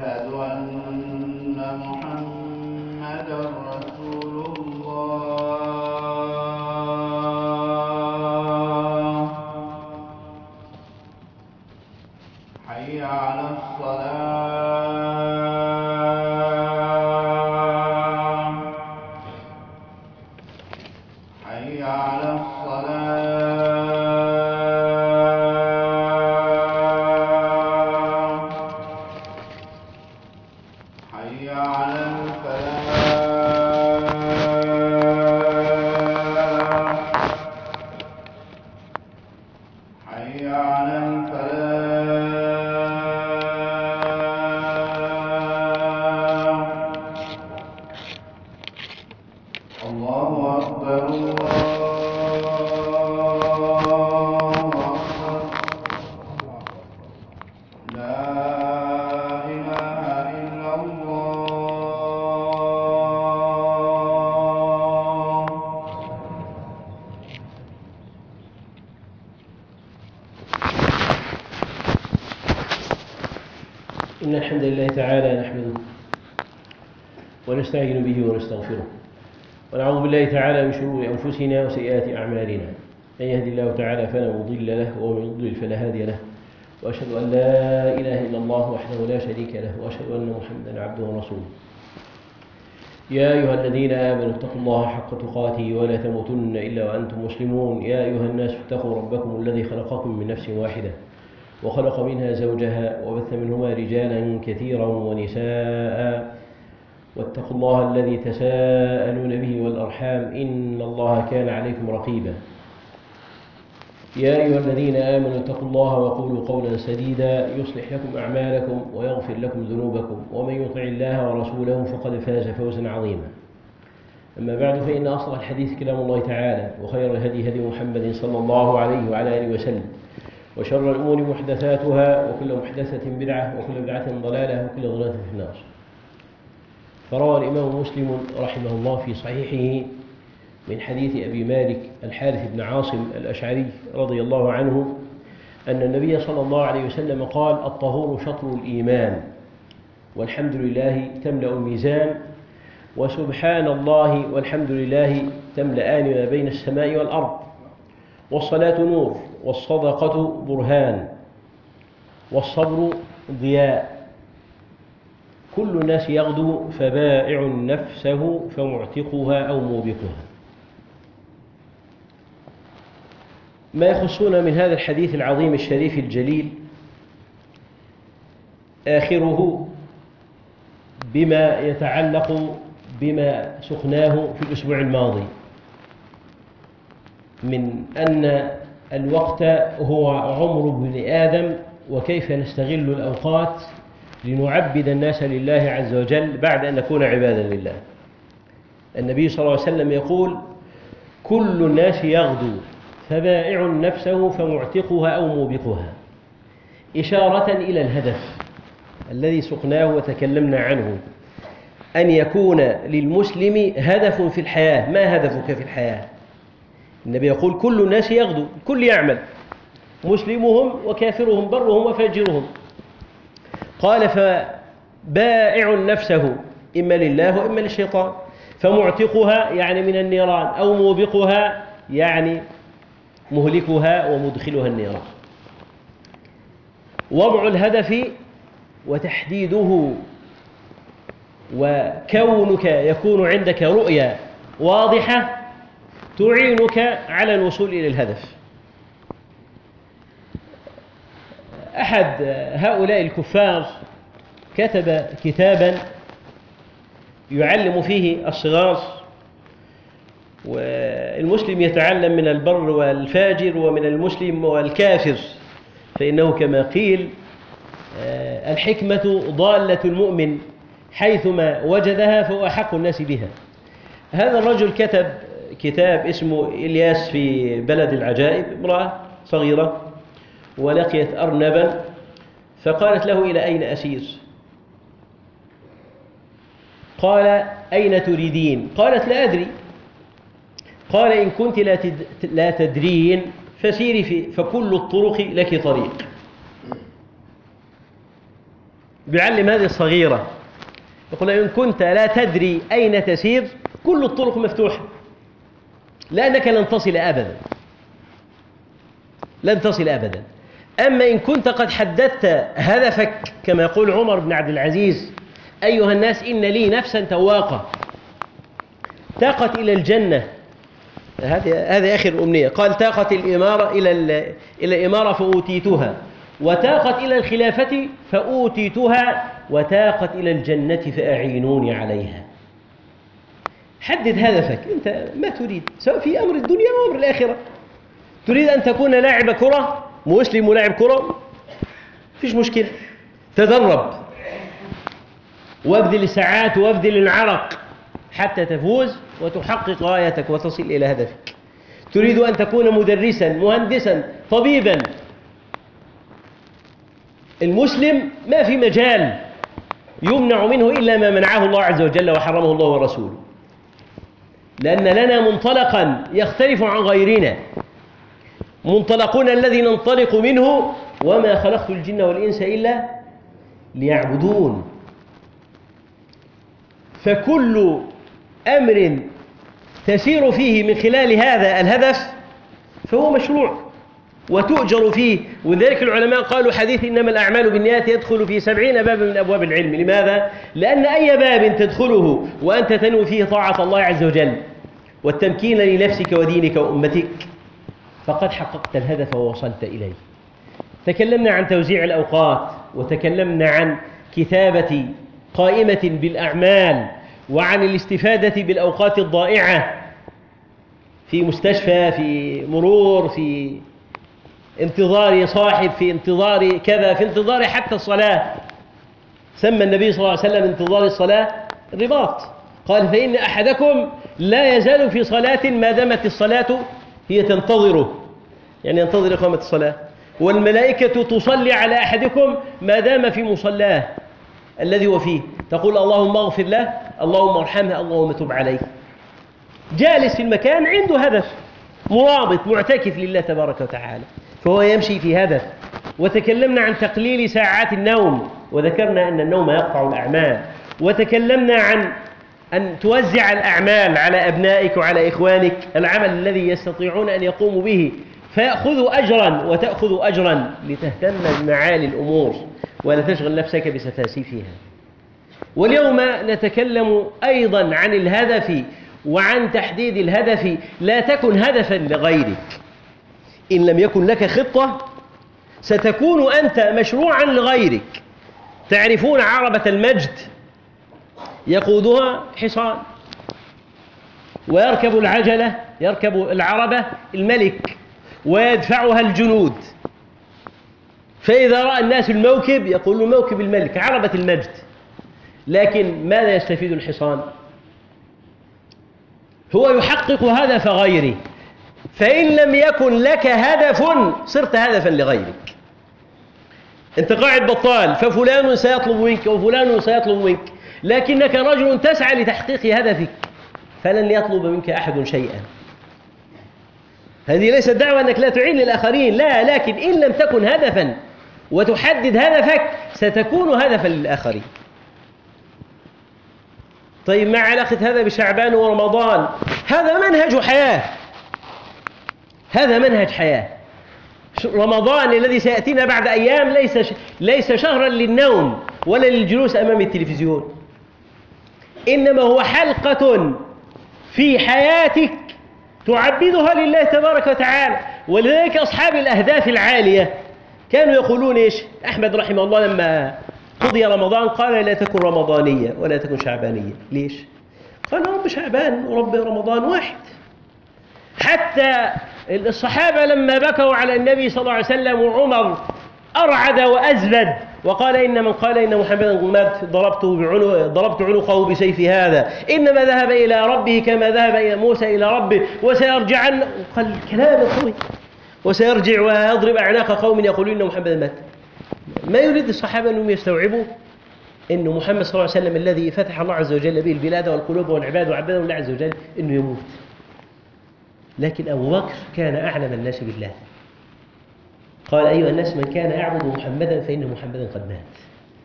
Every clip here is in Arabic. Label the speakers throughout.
Speaker 1: أشهد أن محمدًا رسول الله. حي على الصلاة. حي على الصلاة. حي على الفلاح. حي على الفلاح. الله أكبر الله أكبر. لا إله إلا الله.
Speaker 2: إن الحمد لله تعالى نحمده ونستعين به ونستغفره ونعوذ بالله تعالى من شرور أنفسنا وسيئات أعمالنا. من يهدي الله تعالى فلا مضل له ومن يضلل فلا هادي له، وأشهد أن لا إله إلا الله وحده لا شريك له، وأشهد أن محمدا عبده ورسوله. يا أيها الذين آمنوا اتقوا الله حق تقاته ولا تموتن إلا وأنتم مسلمون. يا أيها الناس اتقوا ربكم الذي خلقكم من نفس واحدة وخلق منها زوجها وبث منهما رجالا كثيرا ونساء، واتقوا الله الذي تساءلون به والأرحام إن الله كان عليكم رقيبا. يا أيها الذين آمنوا اتقوا الله وقولوا قولا سديدا يصلح لكم أعمالكم ويغفر لكم ذنوبكم، ومن يطع الله ورسوله فقد فاز فوزا عظيما. أما بعد، فإن أصدق الحديث كلام الله تعالى، وخير الهدي هدي محمد صلى الله عليه وعلى آله وسلم، وشر الأمور محدثاتها، وكل محدثة بدعة، وكل بدعة ضلالة، وكل ضلالة في النار. فروى الإمام مسلم رحمه الله في صحيحه من حديث أبي مالك الحارث بن عاصم الأشعري رضي الله عنه أن النبي صلى الله عليه وسلم قال: الطهور شطر الإيمان، والحمد لله تملأ الميزان، وسبحان الله والحمد لله تملأان ما بين السماء والأرض، والصلاة نور، والصدقة برهان، والصبر ضياء. كل الناس يغدو فبائع نفسه فمعتقها أو موبقها. ما يخصنا من هذا الحديث العظيم الشريف الجليل آخره بما يتعلق بما سقناه في الأسبوع الماضي من أن الوقت هو عمر ابن آدم، وكيف نستغل الأوقات لنعبد الناس لله عز وجل بعد أن نكون عبادا لله. النبي صلى الله عليه وسلم يقول: كل الناس يغدو فبائع نفسه فمعتقها أو موبقها، إشارة إلى الهدف الذي سقناه وتكلمنا عنه، أن يكون للمسلم هدف في الحياة. ما هدفك في الحياة؟ النبي يقول: كل الناس يغدو، كل يعمل، مسلمهم وكافرهم، برهم وفاجرهم. قال: فبائع نفسه إما لله وإما للشيطان، فمعتقها يعني من النيران، أو موبقها يعني مهلكها ومدخلها النيران. وضع الهدف وتحديده وكونك يكون عندك رؤية واضحة تعينك على الوصول إلى الهدف. أحد هؤلاء الكفار كتب كتابا يعلم فيه الصغار، والمسلم يتعلم من البر والفاجر ومن المسلم والكافر، فإنه كما قيل: الحكمة ضالة المؤمن حيثما وجدها فهو أحق الناس بها. هذا الرجل كتب كتاب اسمه إلياس في بلد العجائب. امرأة صغيرة ولقيت أرنبا فقالت له: إلى أين أسير؟ قال: أين تريدين؟ قالت: لا أدري. قال: إن كنت لا تدرين فسيري فكل الطرق لك طريق. بيعلم هذه الصغيرة، يقول إن كنت لا تدري أين تسير كل الطرق مفتوحة، لأنك لن تصل أبدا، لن تصل أبدا. أما إن كنت قد حددت هدفك كما يقول عمر بن عبد العزيز: أيها الناس إن لي نفسا تواقة تاقت إلى الجنة، هذه آخر أمنية، قال: تاقت الإمارة إلى الإمارة فأوتيتها، وتاقت إلى الخلافة فأوتيتها، وتاقت إلى الجنة فأعينوني عليها. حدد هدفك أنت، ما تريد سواء في أمر الدنيا وأمر الآخرة. تريد أن تكون لاعب كرة، مسلم ولاعب كرة، فيش مشكلة، تدرب وابذل الساعات وابذل العرق حتى تفوز وتحقق غايتك وتصل إلى هدفك. تريد أن تكون مدرسا، مهندسا، طبيبا، المسلم ما في مجال يمنع منه إلا ما منعه الله عز وجل وحرمه الله ورسوله، لأن لنا منطلقا يختلف عن غيرنا، منطلقنا الذي ننطلق منه: وما خلقت الجن والإنس إلا ليعبدون. فكل أمر تسير فيه من خلال هذا الهدف فهو مشروع وتؤجر فيه. وذلك العلماء قالوا حديث إنما الأعمال بالنيات يدخل في 70 بابا من أبواب العلم. لماذا؟ لأن أي باب تدخله وأنت تنوي فيه طاعة الله عز وجل والتمكين لنفسك ودينك وأمتك فقد حققت الهدف ووصلت إليه. تكلمنا عن توزيع الأوقات، وتكلمنا عن كتابة قائمة بالأعمال، وعن الاستفادة بالأوقات الضائعة في مستشفى، في مرور، في انتظار صاحب، في انتظار كذا، في انتظار حتى الصلاة. سمى النبي صلى الله عليه وسلم انتظار الصلاة رباط، قال: فإن أحدكم لا يزال في صلاة ما دامت الصلاة هي تنتظره، يعني ينتظر إقامة الصلاة، والملائكة تصلي على أحدكم ما دام في مصلاه الذي هو فيه، تقول: اللهم اغفر له، اللهم ارحمه، اللهم تب عليه. جالس في المكان عنده هدف، مرابط معتكف لله تبارك وتعالى، فهو يمشي في هدف. وتكلمنا عن تقليل ساعات النوم، وذكرنا أن النوم يقطع الأعمال. وتكلمنا عن أن توزع الأعمال على أبنائك وعلى إخوانك، العمل الذي يستطيعون أن يقوموا به فيأخذوا أجرا وتأخذ أجرا، لتهتم بمعالي الأمور ولا تشغل نفسك بسفاسفها. واليوم نتكلم أيضا عن الهدف وعن تحديد الهدف. لا تكن هدفا لغيرك. إن لم يكن لك خطة ستكون أنت مشروعا لغيرك. تعرفون عربة المجد؟ يقودها حصان، ويركب العجلة، يركب العربة الملك، ويدفعها الجنود. فإذا رأى الناس الموكب يقولون موكب الملك، عربة المجد. لكن ماذا يستفيد الحصان؟ هو يحقق هدف غيره. فإن لم يكن لك هدف صرت هدفا لغيرك. أنت قاعد بطال، ففلان سيطلب منك وفلان سيطلب منك، لكنك رجل تسعى لتحقيق هدفك فلن يطلب منك أحد شيئا. هذه ليست دعوة أنك لا تعين للآخرين، لا، لكن إن لم تكن هدفا وتحدد هدفك ستكون هدفا للآخرين. طيب، ما علاقة هذا بشعبان ورمضان؟ هذا منهج حياة، هذا منهج حياة. رمضان الذي سيأتينا بعد أيام ليس شهرا للنوم ولا للجلوس أمام التلفزيون، إنما هو حلقة في حياتك تعبدها لله تبارك وتعالى. ولذلك أصحاب الأهداف العالية كانوا يقولون إيش؟ أحمد رحمه الله لما قضي رمضان قال: لا تكن رمضانية ولا تكن شعبانية. ليش؟ قال: رب شعبان ورب رمضان واحد. حتى الصحابة لما بكوا على النبي صلى الله عليه وسلم وعمر أرعد وأزبد وقال: إن من قال إن محمدا مات ضربت عنقه بسيف هذا، إنما ذهب إلى ربه كما ذهب إلى موسى إلى ربه وسيرجعن، قال كلام قوي، وسيرجع ويضرب أعناق قوم يقولون إن محمدا مات. ما يريد الصحابة أنهم يستوعبوا أن محمد صلى الله عليه وسلم الذي فتح الله عز وجل به البلاد والقلوب والعباد وعبدهم الله عز وجل أنه يموت. لكن أبو بكر كان أعلم الناس بالله، قال: أيها الناس من كان يعبد محمدا فإن محمدا قد مات.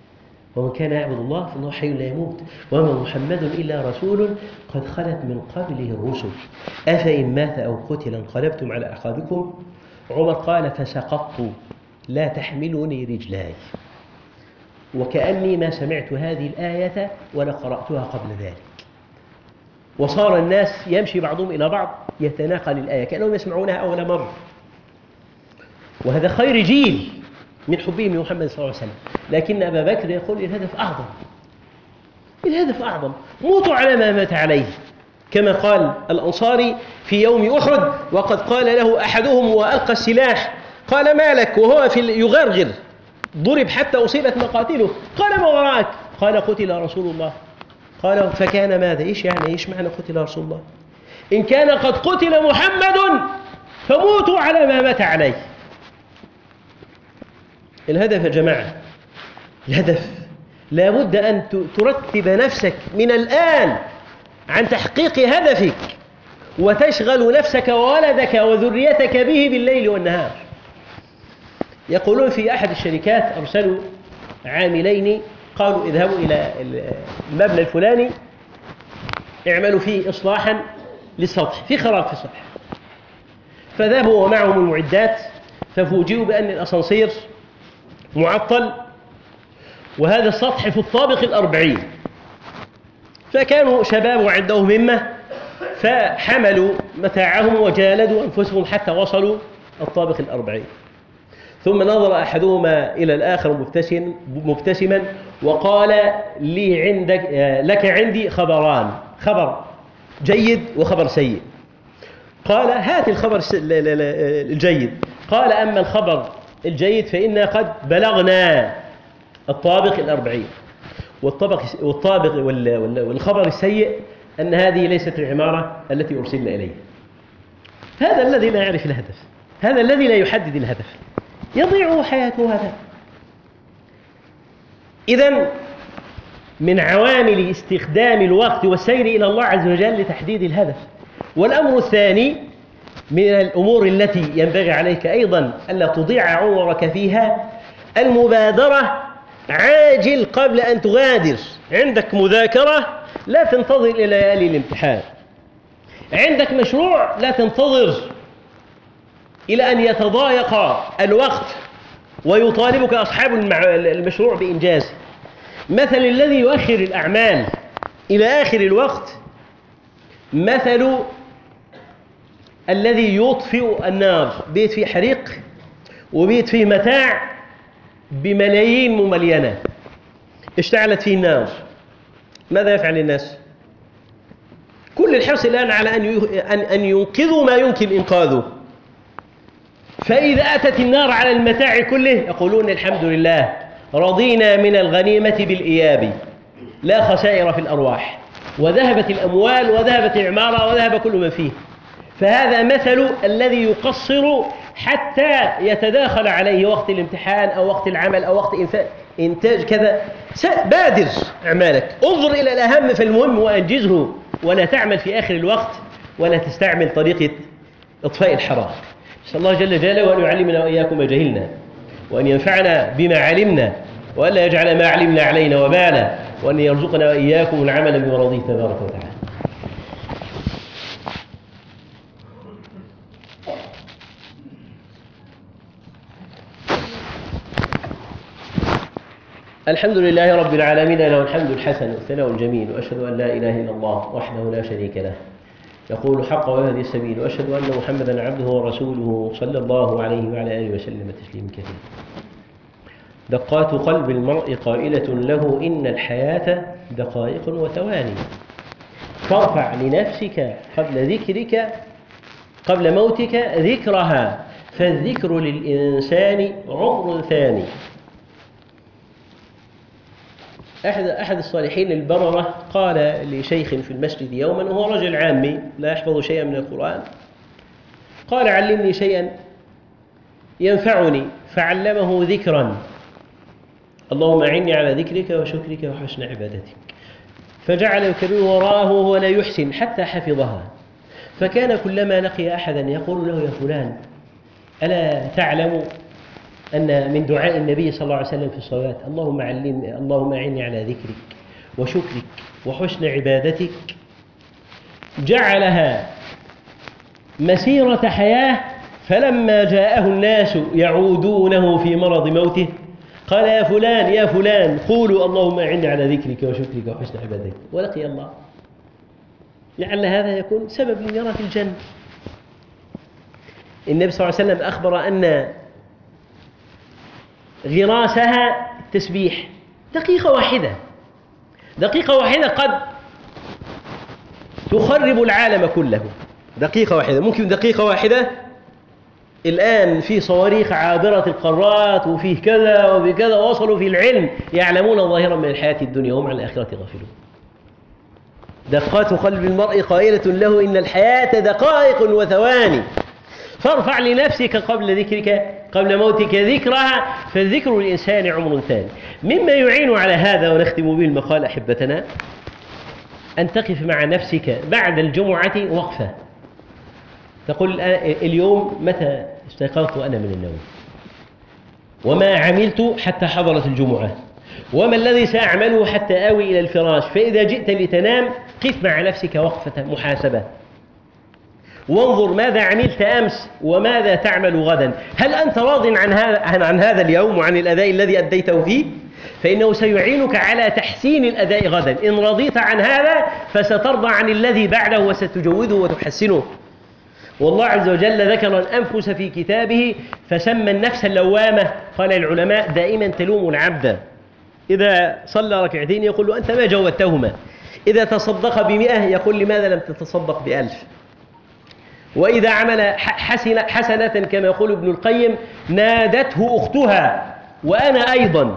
Speaker 2: ومن كان يعبد الله فإنه حي لا يموت وما محمد إلا رسول قد خلت من قبله الرسل أفإن مات أو قتل انقلبتم على أعقابكم. عمر قال فسقطت لا تحملني رجلاي، وكأني ما سمعت هذه الآية ولا قرأتها قبل ذلك. وصار الناس يمشي بعضهم إلى بعض يتناقل الآية كأنهم يسمعونها أول مرة، وهذا خير جيل من حبهم لمحمد صلى الله عليه وسلم. لكن أبا بكر يقول الهدف أعظم، الهدف أعظم، موتوا على ما مات عليه، كما قال الأنصاري في يوم أحد وقد قال له أحدهم وألقى السلاح قال ما لك وهو يغرغر ضرب حتى أصيبت مقاتله، قال ما وراك؟ قال قتل رسول الله. قال فكان ماذا؟ إيش يعني؟ إيش معنى قتل رسول الله؟ إن كان قد قتل محمد فموتوا على ما مات عليه. الهدف يا جماعة، الهدف لا بد أن ترتب نفسك من الآن عن تحقيق هدفك، وتشغل نفسك وولدك وذريتك به بالليل والنهار. يقولون في أحد الشركات أرسلوا عاملين قالوا اذهبوا إلى المبنى الفلاني اعملوا فيه إصلاحا للسطح، في خراب في السطح. فذهبوا ومعهم المعدات ففوجئوا بأن الأسانسير معطل وهذا السطح في الطابق 40. فكانوا شباب وعندهم همة فحملوا متاعهم وجالدوا أنفسهم حتى وصلوا الطابق 40. ثم نظر أحدهما إلى الآخر مبتسما وقال لي لك عندي خبران، خبر جيد وخبر سيء. قال هات الخبر الجيد. قال أما الخبر الجيد فإنا قد بلغنا الطابق 40، والخبر السيء أن هذه ليست العمارة التي أرسلنا إليها. هذا الذي لا يعرف الهدف، هذا الذي لا يحدد الهدف، يضيع حياته هذا. إذن من عوامل استخدام الوقت والسير إلى الله عز وجل لتحديد الهدف. والأمر الثاني من الأمور التي ينبغي عليك أيضا ألا تضيع عمرك فيها المبادرة عاجل قبل أن تغادر. عندك مذاكرة لا تنتظر إلى ليالي الامتحان، عندك مشروع لا تنتظر إلى أن يتضايق الوقت ويطالبك أصحاب المشروع بإنجازه. مثل الذي يؤخر الأعمال إلى آخر الوقت مثل الذي يطفئ النار. بيت فيه حريق وبيت فيه متاع بملايين مملينة، اشتعلت فيه النار، ماذا يفعل الناس؟ كل الحرص الآن على أن ينقذوا ما يمكن إنقاذه. فإذا أتت النار على المتاع كله يقولون الحمد لله رضينا من الغنيمة بالإياب، لا خسائر في الأرواح، وذهبت الأموال وذهبت العمارة وذهب كل ما فيه. فهذا مثل الذي يقصر حتى يتداخل عليه وقت الامتحان أو وقت العمل أو وقت إنتاج كذا. بادر أعمالك، انظر إلى الأهم فالمهم وأنجزه، ولا تعمل في آخر الوقت ولا تستعمل طريقة إطفاء الحرائق. نسأل الله جل جلاله أن يعلمنا وإياكم ما جهلنا، وأن ينفعنا بما علمنا، وأن لا يجعل ما علمنا علينا وبالا، وأن يرزقنا وإياكم العمل بما رضيه تبارك وتعالى. الحمد لله رب العالمين، له الحمد الحسن والثناء الجميل، وأشهد أن لا إله إلا الله وحده لا شريك له يقول الحق ويهدي السبيل، وأشهد أن محمدا عبده ورسوله صلى الله عليه وعلى آله وسلم تسليما كثيرا. دقات قلب المرء قائلة له إن الحياة دقائق وثواني، فارفع لنفسك قبل ذكرك قبل موتك ذكرها، فالذكر للإنسان عمر ثاني. أحد الصالحين البررة قال لشيخ في المسجد يوما وهو رجل عامي لا يحفظ شيئا من القرآن، قال علمني شيئا ينفعني، فعلمه ذكرا: اللهم أعني على ذكرك وشكرك وحسن عبادتك. فجعل يكرر وراءه وهو لا يحسن حتى حفظها. فكان كلما لقي أحدا يقول له: يا فلان ألا تعلم أن من دعاء النبي صلى الله عليه وسلم في الصلاة اللهم أعني على ذكرك وشكرك وحسن عبادتك، جعلها مسيرة حياة. فلما جاءه الناس يعودونه في مرض موته قال يا فلان يا فلان قولوا اللهم أعني على ذكرك وشكرك وحسن عبادتك، ولقي الله. لعل هذا يكون سبب يرى في الجنة. النبي صلى الله عليه وسلم أخبر أن غراسها التسبيح، دقيقة واحدة قد تخرب العالم كله. دقيقة واحدة، ممكن دقيقة واحدة الآن في صواريخ عابرة القارات وفيه كذا وفي كذا، وصلوا في العلم يعلمون ظاهرا من الحياة الدنيا وهم عن الآخرة غافلون. دقات قلب المرء قائلة له إن الحياة دقائق وثواني، فارفع لنفسك قبل موتك ذكرها، فالذكر للإنسان عمر ثاني. مما يعين على هذا ونختم به المقال أحبتنا أن تقف مع نفسك بعد الجمعة وقفة، تقول اليوم متى استيقظت أنا من النوم، وما عملت حتى حضرت الجمعة، وما الذي سأعمله حتى آوي إلى الفراش. فإذا جئت لتنام قف مع نفسك وقفة محاسبة، وانظر ماذا عملت أمس وماذا تعمل غدا. هل أنت راض عن هذا اليوم وعن الأداء الذي أديته فيه؟ فإنه سيعينك على تحسين الأداء غدا. إن رضيت عن هذا فسترضى عن الذي بعده وستجوده وتحسنه. والله عز وجل ذكر الأنفس في كتابه فسمى النفس اللوامة. قال العلماء دائما تلوم العبد، إذا صلى ركعتين يقول له أنت ما جودتهما، إذا تصدق ب100 يقول لماذا لم تتصدق ب1000، وإذا عمل حسنة كما يقول ابن القيم نادته أختها وأنا أيضا.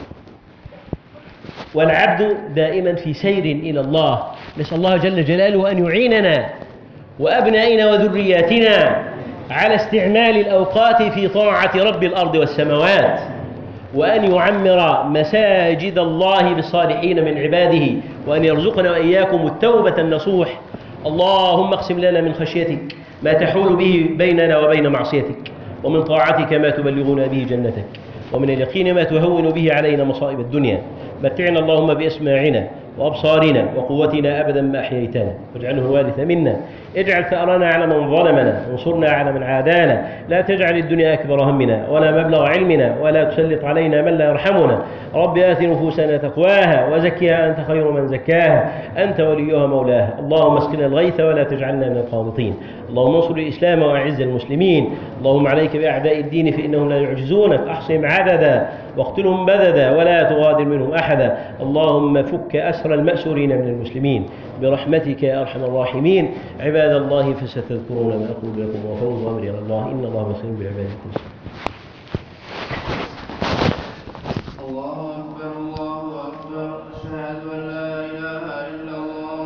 Speaker 2: والعبد دائما في سير إلى الله. نسأل الله جل جلاله أن يعيننا وأبنائنا وذرياتنا على استعمال الأوقات في طاعة رب الأرض والسماوات، وأن يعمر مساجد الله بالصالحين من عباده، وأن يرزقنا وإياكم التوبة النصوح. اللهم اقسم لنا من خشيتك ما تحول به بيننا وبين معصيتك، ومن طاعتك ما تبلغنا به جنتك، ومن اليقين ما تهون به علينا مصائب الدنيا. متعنا اللهم بأسماعنا وأبصارنا وقوتنا أبدا ما أحييتنا، واجعله الوارث منا، اجعل ثأرنا على من ظلمنا، وانصرنا على من عادانا، لا تجعل الدنيا أكبر همنا ولا مبلغ علمنا، ولا تسلط علينا من لا يرحمنا. رب آت نفوسنا تقواها وزكها أنت خير من زكاها، أنت وليها مولاها. اللهم اسقنا الغيث ولا تجعلنا من القانطين. اللهم انصر الإسلام وأعز المسلمين. اللهم عليك بأعداء الدين فإنهم لا يعجزونك، أحصهم عددا واقتلهم بددا ولا تغادر منهم أحدا. اللهم فك أسر المأسورين من المسلمين برحمتك يا أرحم الراحمين. عباد الله فستذكرون ما أقول لكم، وفوض أمري إلى الله، إن الله بصير بعباده.
Speaker 1: الله أكبر.